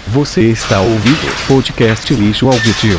Você está ouvindo podcast Lixo Auditivo.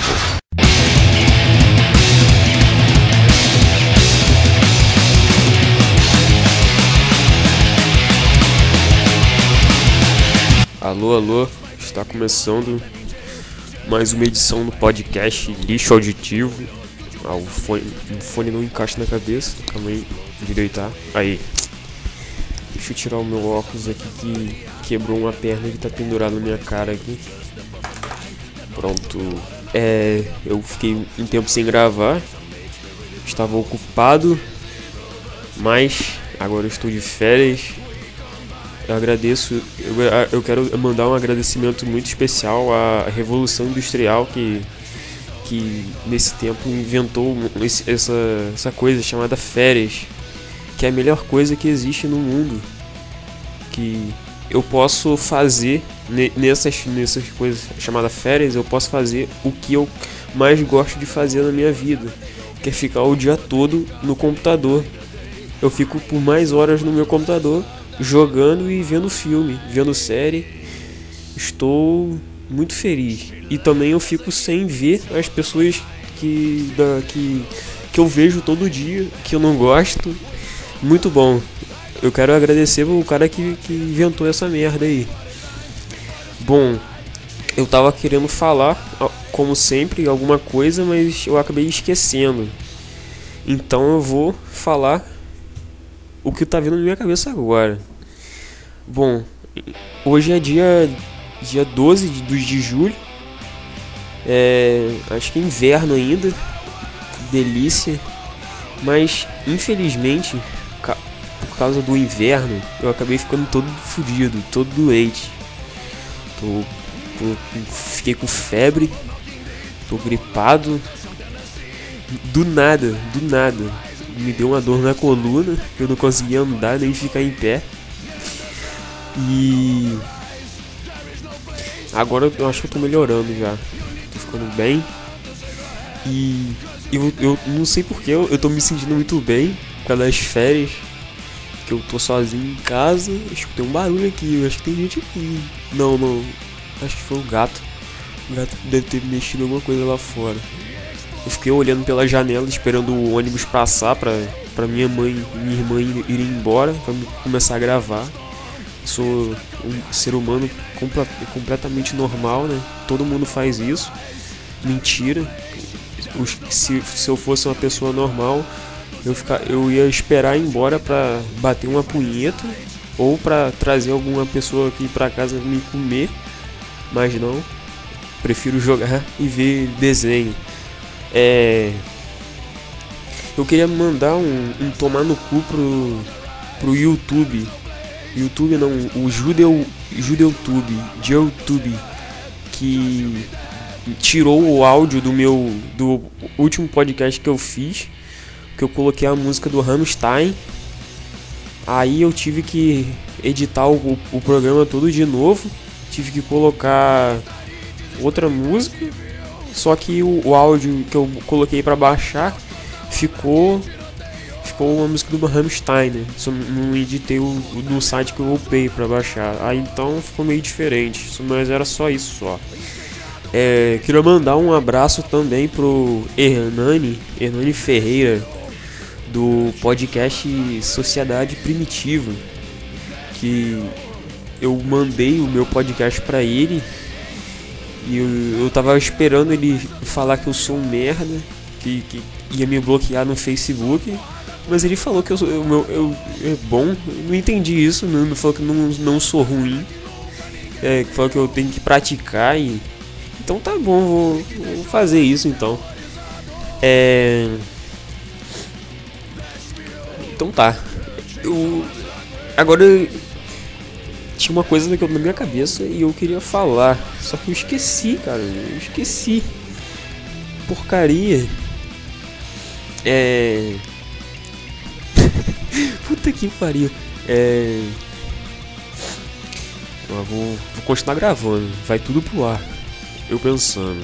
Alô, alô, está começando mais uma edição do podcast Lixo Auditivo. O fone não encaixa na cabeça, calma aí, direitar. Aí, deixa eu tirar o meu óculos aqui que quebrou uma perna que tá pendurada na minha cara aqui. Pronto, eu fiquei um tempo sem gravar, estava ocupado, mas agora eu estou de férias. Eu agradeço, eu quero mandar um agradecimento muito especial à Revolução Industrial que nesse tempo inventou essa coisa chamada férias, que é a melhor coisa que existe no mundo, que eu posso fazer nessas coisas chamadas férias. Eu posso fazer o que eu mais gosto de fazer na minha vida, que é ficar o dia todo no computador. Eu fico por mais horas no meu computador, jogando e vendo filme, vendo série. Estou muito feliz. E também eu fico sem ver as pessoas que eu vejo todo dia, que eu não gosto. Muito bom. Eu quero agradecer o cara que inventou essa merda aí. Bom, eu tava querendo falar, como sempre, alguma coisa, mas eu acabei esquecendo. Então eu vou falar o que tá vindo na minha cabeça agora. Bom, hoje é dia 12 de julho. Acho que é inverno ainda. Que delícia. Mas, infelizmente, por causa do inverno, eu acabei ficando todo fodido, todo doente. Fiquei com febre, tô gripado. Do nada, me deu uma dor na coluna, que eu não conseguia andar nem ficar em pé. E agora eu acho que eu tô melhorando já, tô ficando bem. E eu não sei porque eu tô me sentindo muito bem por causa das férias, que eu tô sozinho em casa. Escutei um barulho aqui, eu acho que tem gente aqui. Não, acho que foi o gato. O gato deve ter mexido alguma coisa lá fora. Eu fiquei olhando pela janela, esperando o ônibus passar pra minha mãe e minha irmã irem embora, pra começar a gravar. Sou um ser humano completamente normal, né? Todo mundo faz isso. Mentira. Se eu fosse uma pessoa normal, eu ia esperar ir embora pra bater uma punheta ou pra trazer alguma pessoa aqui pra casa me comer. Mas não. Prefiro jogar e ver desenho. Eu queria mandar um tomar no cu pro YouTube. YouTube não, o JudeoTube, que tirou o áudio do último podcast que eu fiz, que eu coloquei a música do Rammstein. Aí eu tive que editar o programa todo de novo, tive que colocar outra música, só que o áudio que eu coloquei pra baixar ficou uma música do Rammstein, né? Só não editei no site que eu upei pra baixar. Aí então ficou meio diferente, mas era só isso só. Queria mandar um abraço também pro Hernani Ferreira, do podcast Sociedade Primitiva, que eu mandei o meu podcast pra ele. E eu tava esperando ele falar que eu sou um merda, que ia me bloquear no Facebook. Mas ele falou que é bom. Eu não entendi isso, não falou que não sou ruim. Falou que eu tenho que praticar e... Então tá bom, vou fazer isso então. Então tá. Agora tinha uma coisa na minha cabeça e eu queria falar. Só que eu esqueci, cara. Porcaria. Puta que pariu. Eu vou continuar gravando. Vai tudo pro ar. Eu pensando.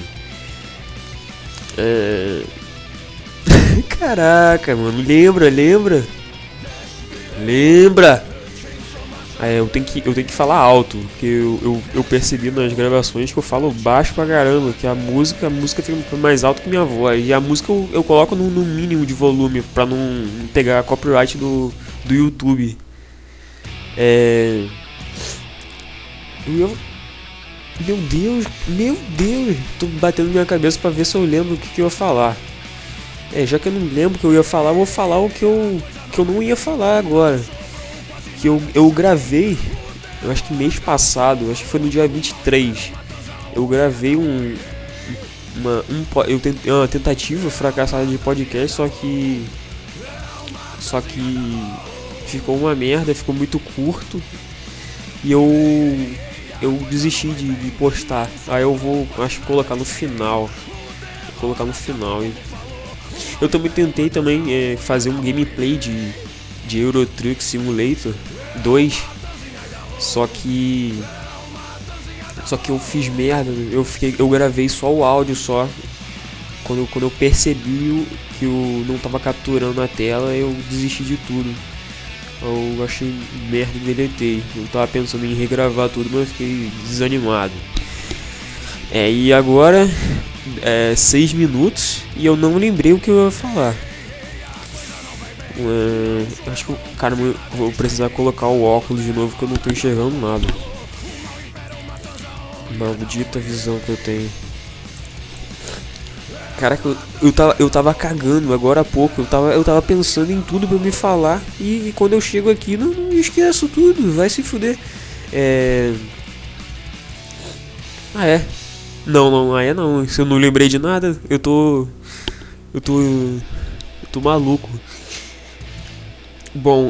Caraca, mano. Lembra? eu tenho que falar alto, porque eu percebi nas gravações que eu falo baixo pra caramba, que a música fica mais alta que minha voz. E a música eu coloco no mínimo de volume pra não pegar copyright do YouTube. Meu Deus, tô batendo minha cabeça pra ver se eu lembro o que eu ia falar. Já que eu não lembro o que eu ia falar, eu vou falar o que eu não ia falar agora. Que eu gravei, eu acho que mês passado, acho que foi no dia 23. Eu gravei uma tentativa fracassada de podcast, só que ficou uma merda, ficou muito curto. E eu desisti de postar. Aí eu vou, acho que colocar no final. Eu também tentei fazer um gameplay de Euro Truck Simulator 2. Só que eu fiz merda. Eu gravei só o áudio só. Quando eu percebi que eu não tava capturando a tela, eu desisti de tudo. Eu achei merda e deletei. Eu tava pensando em regravar tudo, mas eu fiquei desanimado. E agora 6 minutos e eu não lembrei o que eu ia falar. Acho que eu vou precisar colocar o óculos de novo, que eu não tô enxergando nada. Maldita visão que eu tenho. Caraca, eu tava cagando agora há pouco. Eu tava pensando em tudo pra me falar. E quando eu chego aqui, não esqueço tudo. Vai se fuder. Não. Se eu não lembrei de nada, eu tô maluco. Bom,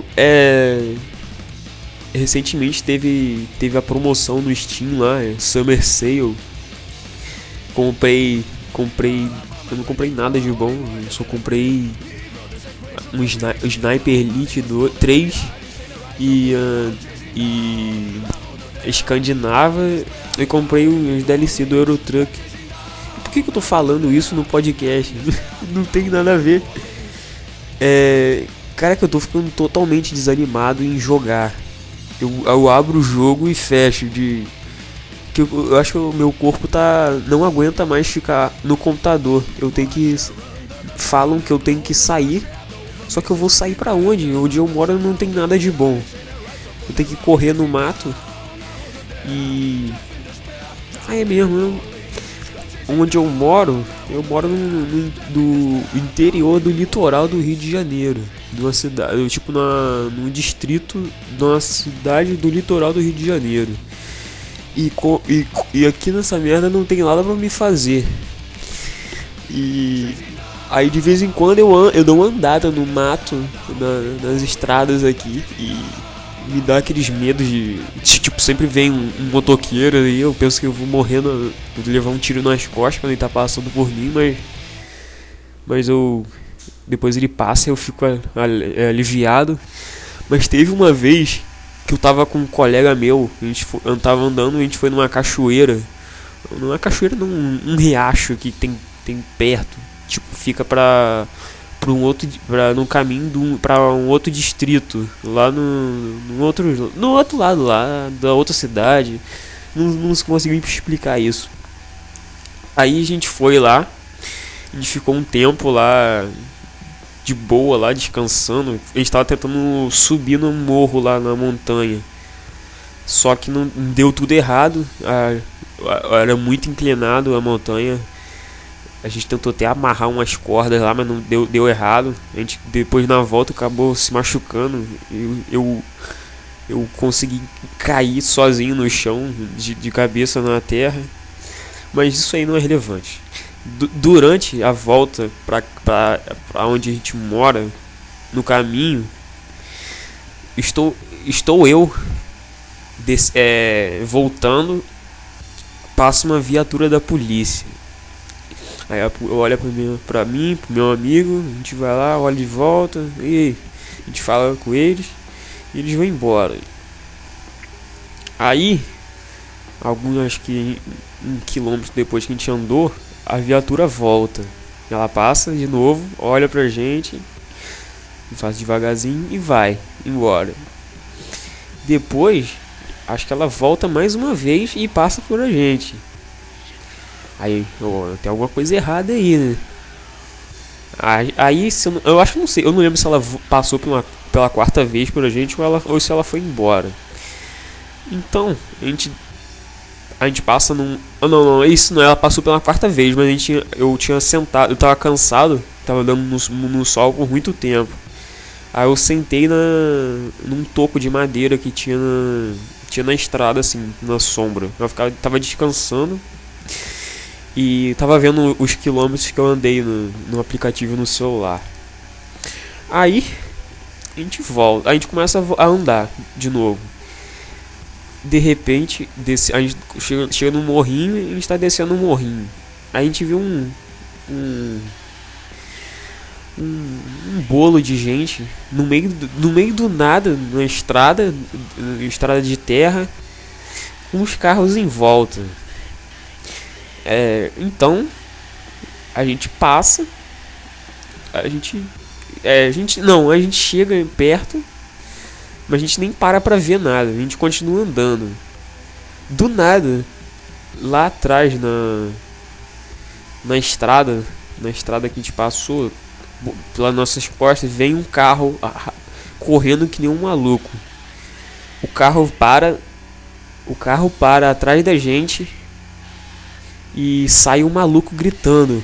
recentemente teve a promoção no Steam lá, Summer Sale. Comprei. Eu não comprei nada de bom, eu só comprei um Sniper Elite 3 e Escandinava, e comprei os DLC do Euro Truck. Por que eu tô falando isso no podcast? Não tem nada a ver. Cara, que eu tô ficando totalmente desanimado em jogar. Eu abro o jogo e fecho que eu acho que o meu corpo não aguenta mais ficar no computador. Falam que eu tenho que sair. Só que eu vou sair pra onde? Onde eu moro não tem nada de bom. Eu tenho que correr no mato. E onde eu moro no interior do litoral do Rio de Janeiro, numa cidade, num distrito de uma cidade do litoral do Rio de Janeiro. E aqui nessa merda não tem nada pra me fazer. E aí de vez em quando eu dou uma andada no mato, nas estradas aqui, e me dá aqueles medos de tipo, sempre vem um motoqueiro e eu penso que eu vou morrendo, vou levar um tiro nas costas quando ele tá passando por mim, mas depois ele passa e eu fico aliviado. Mas teve uma vez que eu tava com um colega meu, eu tava andando, a gente foi numa cachoeira. Numa cachoeira, num riacho que tem perto. Tipo, fica no caminho pra um outro distrito. Lá no outro lado lá, da outra cidade. Não consegui explicar isso. Aí a gente foi lá. A gente ficou um tempo lá de boa lá, descansando. A gente tava tentando subir no morro lá na montanha. Só que não deu tudo errado. Era muito inclinado a montanha. A gente tentou até amarrar umas cordas lá, mas não deu errado. A gente depois na volta acabou se machucando. Eu consegui cair sozinho no chão, de cabeça na terra. Mas isso aí não é relevante. Durante a volta pra onde a gente mora, no caminho, estou eu voltando, passa uma viatura da polícia. Aí olha pra mim, pro meu amigo, a gente vai lá, olha de volta, e a gente fala com eles, e eles vão embora. Aí, acho que 1 quilômetro depois que a gente andou, a viatura volta. Ela passa de novo, olha pra gente, faz devagarzinho e vai embora. Depois, acho que ela volta mais uma vez e passa por a gente. Aí, tem alguma coisa errada aí, né? Aí eu acho que não sei, eu não lembro se ela passou pela quarta vez por a gente ou se ela foi embora. Então, a gente passa num. Oh, não, isso não, ela passou pela quarta vez, mas eu tinha sentado, eu tava cansado, tava dando no sol por muito tempo. Aí eu sentei num toco de madeira que tinha na estrada, assim, na sombra. Tava descansando e tava vendo os quilômetros que eu andei no aplicativo no celular. Aí a gente volta, a gente começa a andar de novo. De repente, a gente chega num morrinho e a gente tá descendo um morrinho. Aí a gente viu um bolo de gente no meio do nada, na estrada de terra, com os carros em volta. Então a gente passa, a gente chega perto, mas a gente nem para pra ver nada, a gente continua andando. Do nada, lá atrás na estrada que a gente passou, pelas nossas costas, vem um carro correndo que nem um maluco. O carro para atrás da gente e sai um maluco gritando: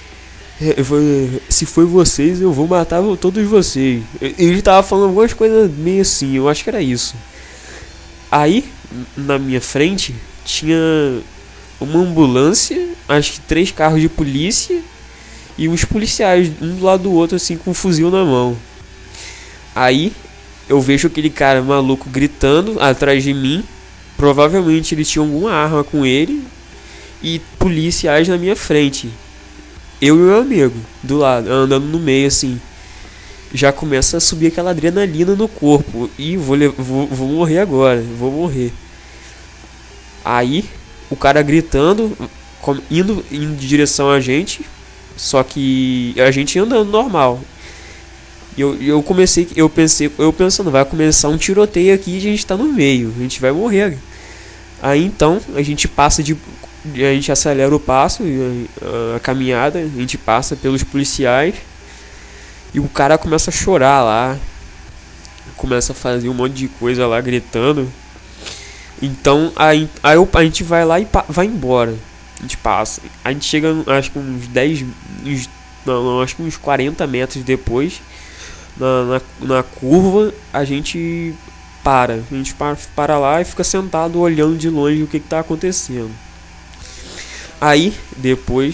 se foi vocês, eu vou matar todos vocês. Ele tava falando algumas coisas meio assim, eu acho que era isso. Aí, na minha frente, tinha uma ambulância, acho que 3 carros de polícia e uns policiais, um do lado do outro, assim, com um fuzil na mão. Aí, eu vejo aquele cara maluco gritando atrás de mim. Provavelmente ele tinha alguma arma com ele. E policiais na minha frente. Eu e o meu amigo do lado, andando no meio, assim. Já começa a subir aquela adrenalina no corpo. E vou morrer agora, vou morrer. Aí, o cara gritando, indo em direção a gente. Só que a gente andando normal. Eu pensando, vai começar um tiroteio aqui e a gente tá no meio, a gente vai morrer. Aí então a gente acelera o passo, a caminhada, a gente passa pelos policiais e o cara começa a chorar lá, começa a fazer um monte de coisa lá, gritando. Então a gente vai lá e vai embora. A gente passa, a gente chega, acho que acho que uns 40 metros depois, na curva, a gente para lá e fica sentado olhando de longe o que tá acontecendo. Aí depois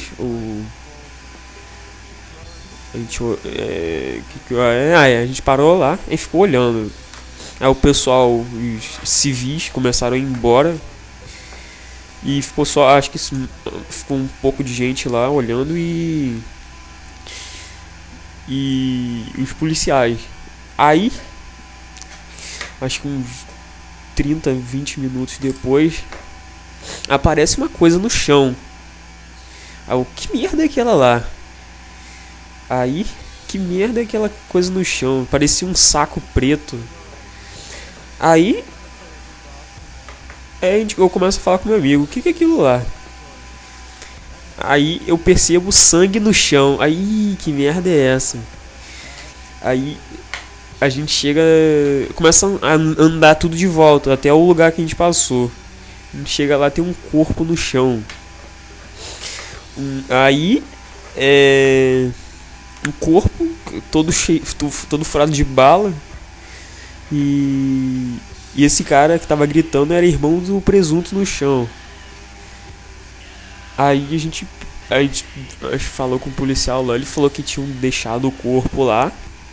a gente parou lá e ficou olhando. Aí o pessoal, os civis, começaram a ir embora e ficou só, acho que ficou um pouco de gente lá olhando e os policiais. Aí, acho que uns 30, 20 minutos depois, aparece uma coisa no chão. Aí, que merda é aquela lá? Aí, que merda é aquela coisa no chão? Parecia um saco preto. Aí, eu começo a falar com meu amigo: o que é aquilo lá? Aí eu percebo sangue no chão. Aí, que merda é essa? Aí a gente começa a andar tudo de volta até o lugar que a gente passou. A gente chega lá, tem um corpo no chão. Aí um corpo todo cheio, todo furado de bala. E esse cara que tava gritando era irmão do presunto no chão. Aí a gente falou com o policial lá, ele falou que tinham deixado o corpo lá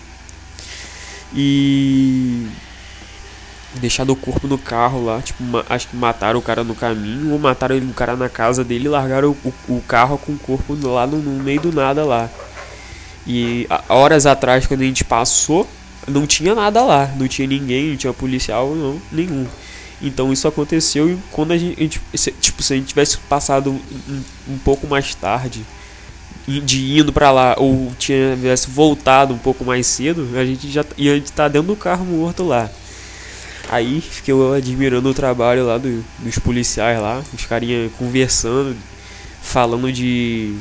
e deixado o corpo no carro lá, tipo, acho que mataram o cara no caminho ou mataram o cara na casa dele e largaram o carro com o corpo lá no meio do nada lá. E horas atrás, quando a gente passou, não tinha nada lá, não tinha ninguém, não tinha policial nenhum. Então isso aconteceu e quando a gente tipo, se a gente tivesse passado um pouco mais tarde, indo pra lá, ou tivesse voltado um pouco mais cedo, a gente já ia estar dentro do carro morto lá. Aí fiquei admirando o trabalho lá dos policiais lá, os carinha conversando, falando de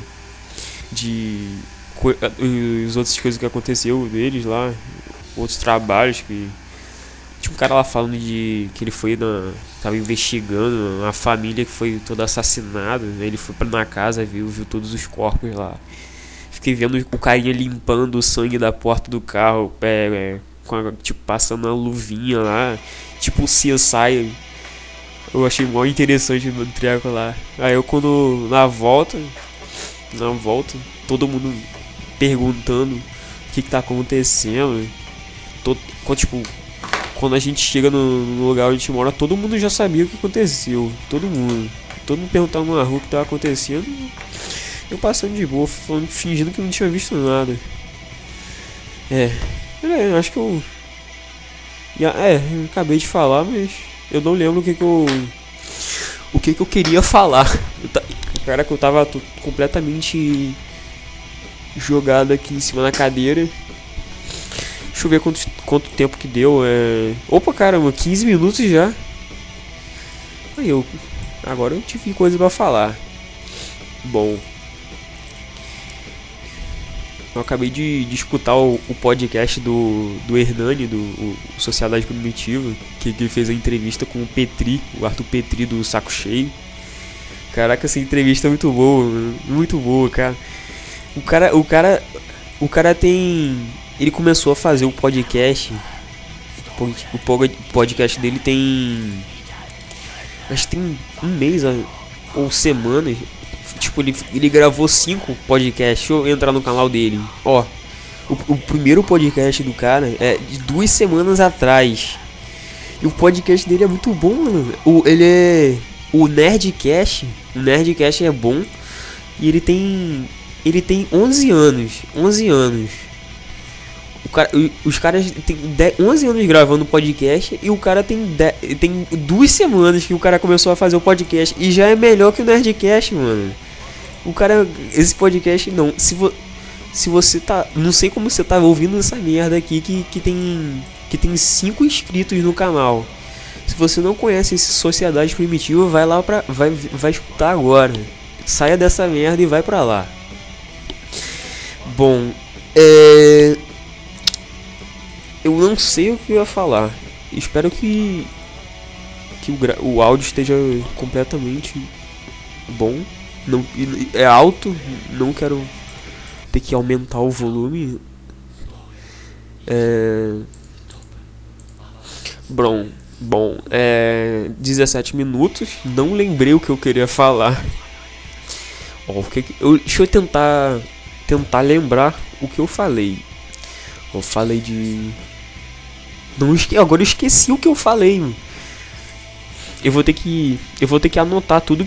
as outras coisas que aconteceu deles lá, outros trabalhos que tinha um cara lá falando que ele tava investigando a família que foi toda assassinada, né? Ele foi na casa, viu todos os corpos lá. Fiquei vendo o carinha limpando o sangue da porta do carro, tipo, passando a luvinha lá, tipo o CSI. Eu achei mó interessante no treco lá. Aí eu quando na volta, todo mundo perguntando o que tá acontecendo. Quando a gente chega no lugar onde a gente mora, todo mundo já sabia o que aconteceu. Todo mundo perguntando na rua o que tava acontecendo. Eu passando de boa, fingindo que não tinha visto nada. Acho que eu acabei de falar, mas eu não lembro o que eu queria falar. Cara, que eu tava completamente jogado aqui em cima da cadeira. Deixa eu ver quanto tempo que deu. Opa, caramba, 15 minutos já. Agora eu tive coisa pra falar. Bom, eu acabei de escutar o podcast do Hernani, do Sociedade Primitiva, que ele fez a entrevista com o Arthur Petri do Saco Cheio. Caraca, essa entrevista é muito boa, cara. O cara tem... Ele começou a fazer o podcast. O podcast dele tem... Acho que tem um mês ou semanas. Tipo, ele gravou 5 podcasts. Deixa eu entrar no canal dele. Ó, o primeiro podcast do cara é de 2 semanas atrás. E o podcast dele é muito bom, mano. O Nerdcast. O Nerdcast é bom. E ele tem 11 anos. 11 anos. Os caras têm 11 anos gravando podcast. E o cara tem 2 semanas que o cara começou a fazer o podcast. E já é melhor que o Nerdcast, mano. O cara... Esse podcast não... Se você tá... Não sei como você tá ouvindo essa merda aqui. Que tem 5 inscritos no canal. Se você não conhece esse Sociedade Primitiva, vai lá vai escutar agora. Saia dessa merda e vai pra lá. Bom, eu não sei o que eu ia falar. Espero que o áudio esteja completamente bom. Não, é alto, não quero ter que aumentar o volume. Bom, 17 minutos. Não lembrei o que eu queria falar. Deixa eu tentar lembrar o que eu falei. Eu falei de... Agora eu esqueci o que eu falei, mano. Eu vou ter que anotar tudo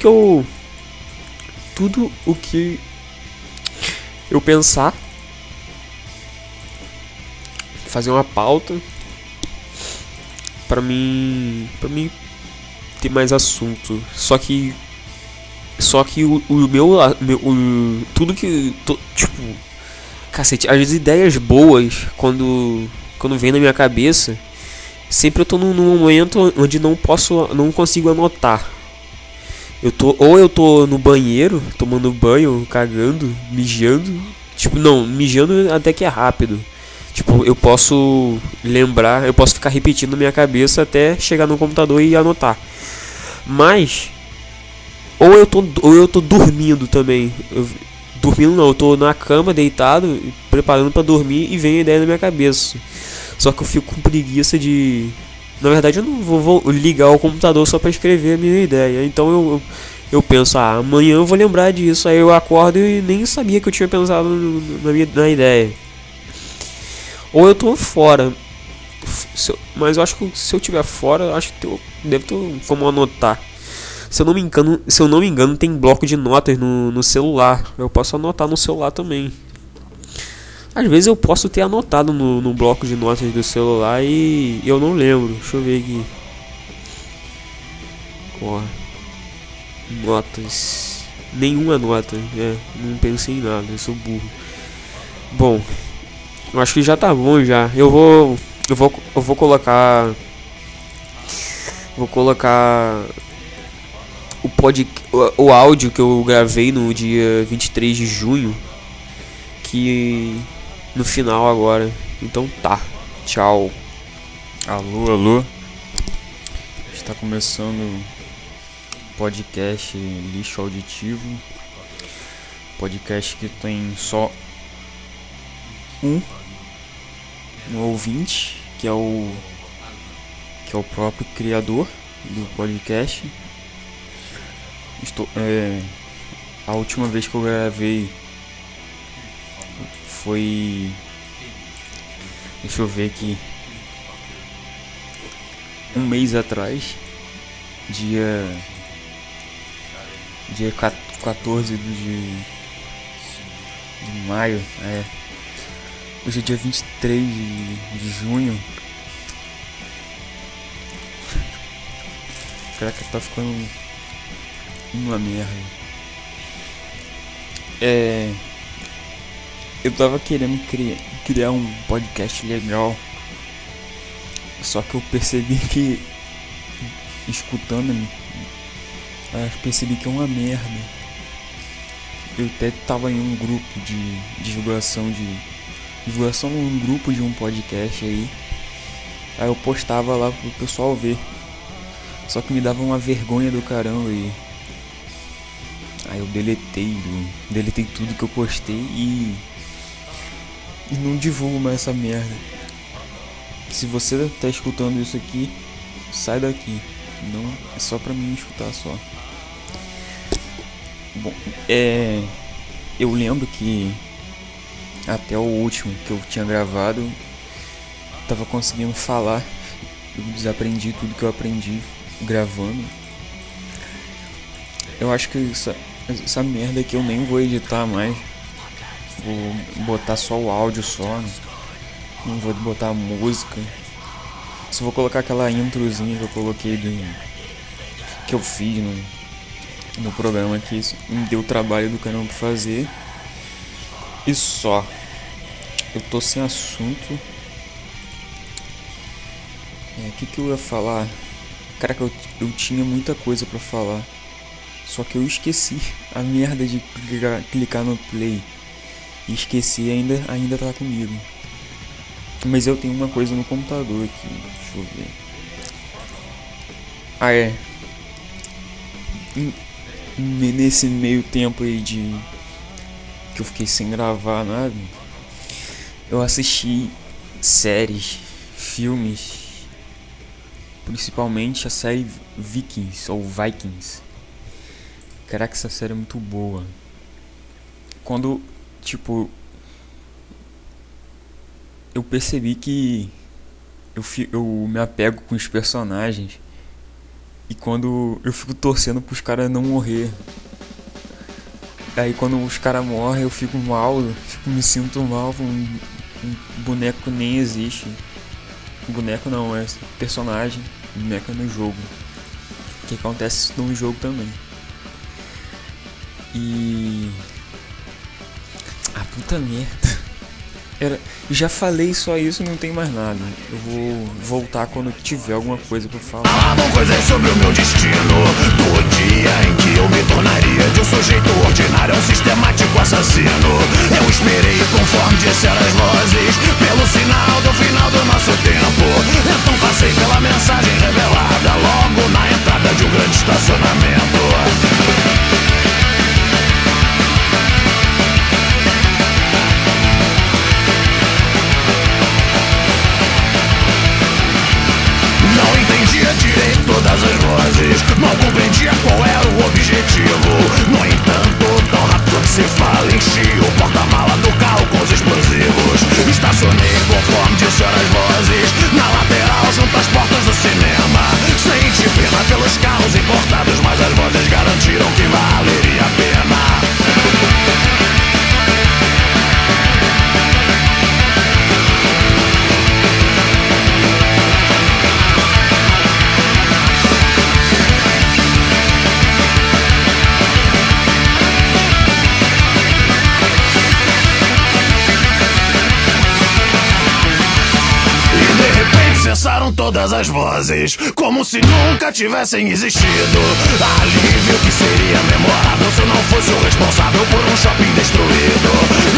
o que eu pensar. Fazer uma pauta pra mim ter mais assunto. Só que o meu tudo que tipo, cacete, as ideias boas quando vem na minha cabeça, sempre eu tô num momento onde não consigo anotar. Eu tô no banheiro, tomando banho, cagando, mijando. Tipo, não, mijando até que é rápido. Tipo, eu posso lembrar, eu posso ficar repetindo na minha cabeça até chegar no computador e anotar. Mas ou eu tô dormindo também. Dormindo não, eu tô na cama deitado, preparando pra dormir e vem a ideia na minha cabeça. Só que eu fico com preguiça de... Na verdade eu não vou ligar o computador só pra escrever a minha ideia. Então eu penso, amanhã eu vou lembrar disso. Aí eu acordo e nem sabia que eu tinha pensado na ideia. Ou eu tô fora. Mas eu acho que se eu estiver fora, eu acho que deve ter como anotar. Se eu não me engano, tem bloco de notas no celular. Eu posso anotar no celular também. Às vezes eu posso ter anotado no bloco de notas do celular e eu não lembro. Deixa eu ver aqui. Notas. Nenhuma nota. Não pensei em nada, eu sou burro. Bom, eu acho que já tá bom já. Eu vou colocar Vou colocar o áudio que eu gravei no dia 23 de junho, que no final agora. Então tá, tchau. Alô, alô. Está começando o podcast Lixo Auditivo. Podcast que tem só um ouvinte, que é o próprio criador do podcast. A última vez que eu gravei foi, deixa eu ver aqui, um mês atrás, dia 14 de maio, hoje é dia 23 de junho. Caraca, tá ficando uma merda. Eu tava querendo criar um podcast legal, só que eu percebi que, escutando, percebi que é uma merda. Eu até tava em um grupo de divulgação num grupo de um podcast aí eu postava lá pro pessoal ver, só que me dava uma vergonha do caramba aí eu deletei tudo que eu postei e não divulgo mais essa merda. Se você tá escutando isso aqui, sai daqui, não é só pra mim escutar só. Bom, eu lembro que até o último que eu tinha gravado, tava conseguindo falar. Eu desaprendi tudo que eu aprendi gravando. Eu acho que essa merda aqui eu nem vou editar mais. Vou botar só o áudio só, não vou botar música. Só vou colocar aquela introzinha que eu coloquei que eu fiz no programa, que isso me deu trabalho do caramba pra fazer. E só. Eu tô sem assunto. O que eu ia falar? Caraca, eu tinha muita coisa pra falar, só que eu esqueci a merda de clicar no play. E esqueci, ainda tá comigo. Mas eu tenho uma coisa no computador aqui, deixa eu ver. Nesse meio tempo aí que eu fiquei sem gravar nada, eu assisti séries, filmes, principalmente a série Vikings ou Vikings. Caraca, essa série é muito boa. Quando, eu percebi que eu me apego com os personagens, e quando eu fico torcendo pros caras não morrer. Aí quando os caras morrem eu fico mal, me sinto mal. Um boneco nem existe. Boneco não, é personagem. Boneco é no jogo. Que acontece no jogo também. E... puta merda. Já falei só isso, não tem mais nada. Eu vou voltar quando tiver alguma coisa pra falar. Falavam coisas sobre o meu destino, do dia em que eu me tornaria de um sujeito ordinário a um sistemático assassino. Eu esperei conforme disseram as vozes, pelo sinal do final do nosso tempo. Então passei pela mensagem revelada logo na entrada de um grande estacionamento. Direito todas as vozes, não compreendia qual era o objetivo. No entanto, tão rápido que se fala, enchi o porta-mala do carro com os explosivos. Estacionei conforme disseram as vozes, na lateral junto às portas do cinema. Senti pena pelos carros importados, mas as vozes garantiram que valeria a pena. apagaram todas as vozes, como se nunca tivessem existido. Alívio que seria memorável se eu não fosse o responsável por um shopping destruído.